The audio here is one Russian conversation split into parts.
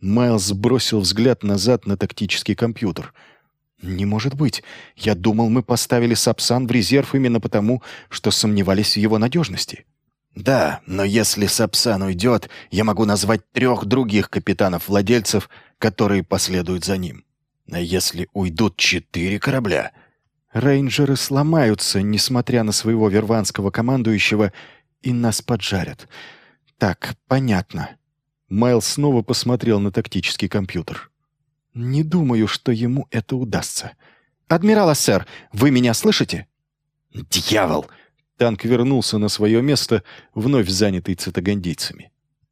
Майлз бросил взгляд назад на тактический компьютер. «Не может быть. Я думал, мы поставили Сапсан в резерв именно потому, что сомневались в его надежности». «Да, но если Сапсан уйдет, я могу назвать 3 других капитанов-владельцев, которые последуют за ним. А если уйдут 4 корабля...» «Рейнджеры сломаются, несмотря на своего верванского командующего, и нас поджарят. Так, понятно». Майлз снова посмотрел на тактический компьютер. «Не думаю, что ему это удастся. Адмирал Ассер, вы меня слышите?» «Дьявол!» Танк вернулся на свое место, вновь занятый цитагандийцами.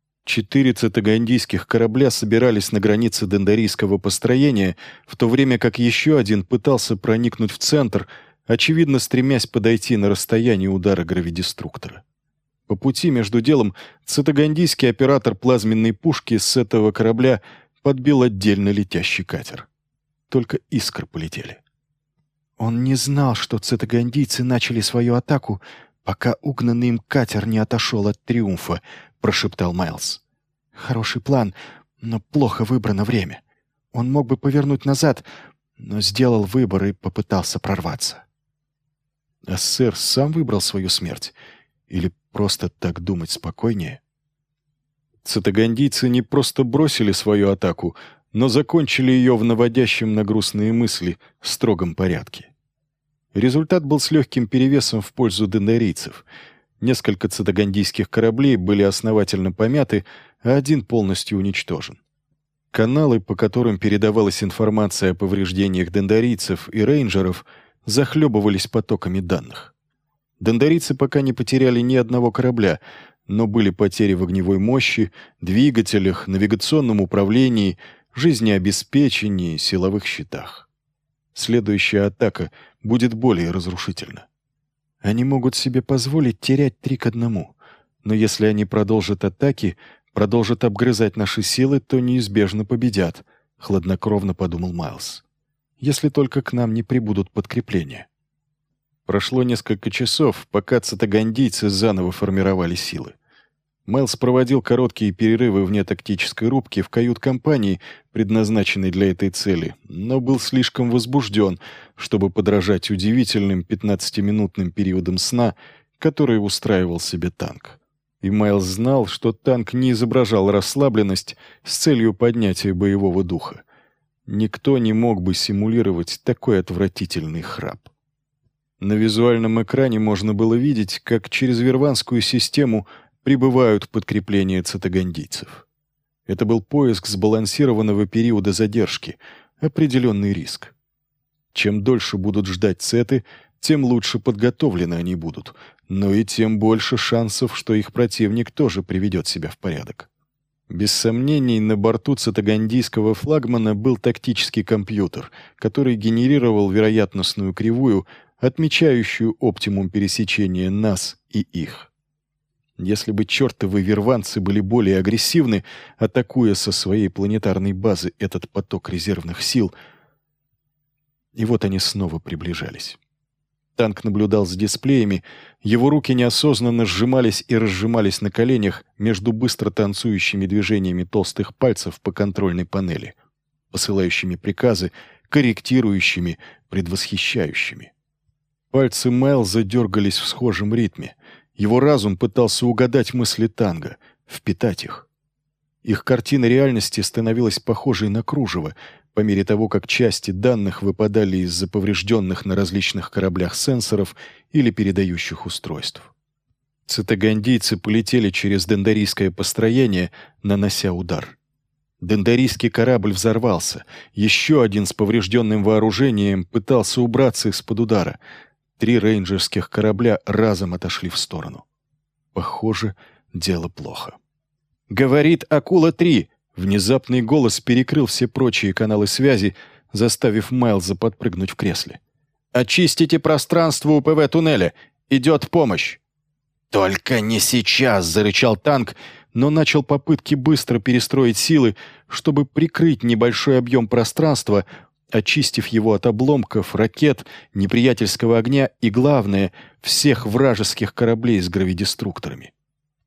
4 цитагандийских корабля собирались на границе дендарийского построения, в то время как еще один пытался проникнуть в центр, очевидно стремясь подойти на расстояние удара гравидеструктора. По пути между делом цитагандийский оператор плазменной пушки с этого корабля подбил отдельно летящий катер. Только искры полетели. «Он не знал, что цитагандийцы начали свою атаку, пока угнанный им катер не отошел от триумфа», — прошептал Майлз. «Хороший план, но плохо выбрано время. Он мог бы повернуть назад, но сделал выбор и попытался прорваться». «А сэр сам выбрал свою смерть? Или просто так думать спокойнее?» Цитагандийцы не просто бросили свою атаку, но закончили ее в наводящем на грустные мысли строгом порядке. Результат был с легким перевесом в пользу дендарийцев. Несколько цитагандийских кораблей были основательно помяты, а один полностью уничтожен. Каналы, по которым передавалась информация о повреждениях дендарийцев и рейнджеров, захлебывались потоками данных. Дендарийцы пока не потеряли ни одного корабля, но были потери в огневой мощи, двигателях, навигационном управлении, жизнеобеспечении, силовых щитах. Следующая атака будет более разрушительна. Они могут себе позволить терять 3-1, но если они продолжат атаки, продолжат обгрызать наши силы, то неизбежно победят, — хладнокровно подумал Майлз. Если только к нам не прибудут подкрепления. Прошло несколько часов, пока цитагандийцы заново формировали силы. Майлз проводил короткие перерывы вне тактической рубки в кают-компании, предназначенной для этой цели, но был слишком возбужден, чтобы подражать удивительным 15-минутным периодам сна, которые устраивал себе танк. И Майлз знал, что танк не изображал расслабленность с целью поднятия боевого духа. Никто не мог бы симулировать такой отвратительный храп. На визуальном экране можно было видеть, как через верванскую систему прибывают подкрепления цитагандийцев. Это был поиск сбалансированного периода задержки, определенный риск. Чем дольше будут ждать цеты, тем лучше подготовлены они будут, но и тем больше шансов, что их противник тоже приведет себя в порядок. Без сомнений, на борту цитагандийского флагмана был тактический компьютер, который генерировал вероятностную кривую, отмечающую оптимум пересечения нас и их. Если бы чертовы верванцы были более агрессивны, атакуя со своей планетарной базы этот поток резервных сил... И вот они снова приближались. Танк наблюдал с дисплеями, его руки неосознанно сжимались и разжимались на коленях между быстро танцующими движениями толстых пальцев по контрольной панели, посылающими приказы, корректирующими, предвосхищающими. Пальцы Майлза дергались в схожем ритме. Его разум пытался угадать мысли танга, впитать их. Их картина реальности становилась похожей на кружево, по мере того, как части данных выпадали из-за поврежденных на различных кораблях сенсоров или передающих устройств. Цитагандийцы полетели через дендарийское построение, нанося удар. Дендарийский корабль взорвался. Еще один с поврежденным вооружением пытался убраться из-под удара. 3 рейнджерских корабля разом отошли в сторону. Похоже, дело плохо. «Говорит Акула-3!» Внезапный голос перекрыл все прочие каналы связи, заставив Майлза подпрыгнуть в кресле. «Очистите пространство УПВ-туннеля! Идет помощь!» «Только не сейчас!» — зарычал танк, но начал попытки быстро перестроить силы, чтобы прикрыть небольшой объем пространства, очистив его от обломков, ракет, неприятельского огня и, главное, всех вражеских кораблей с гравидеструкторами.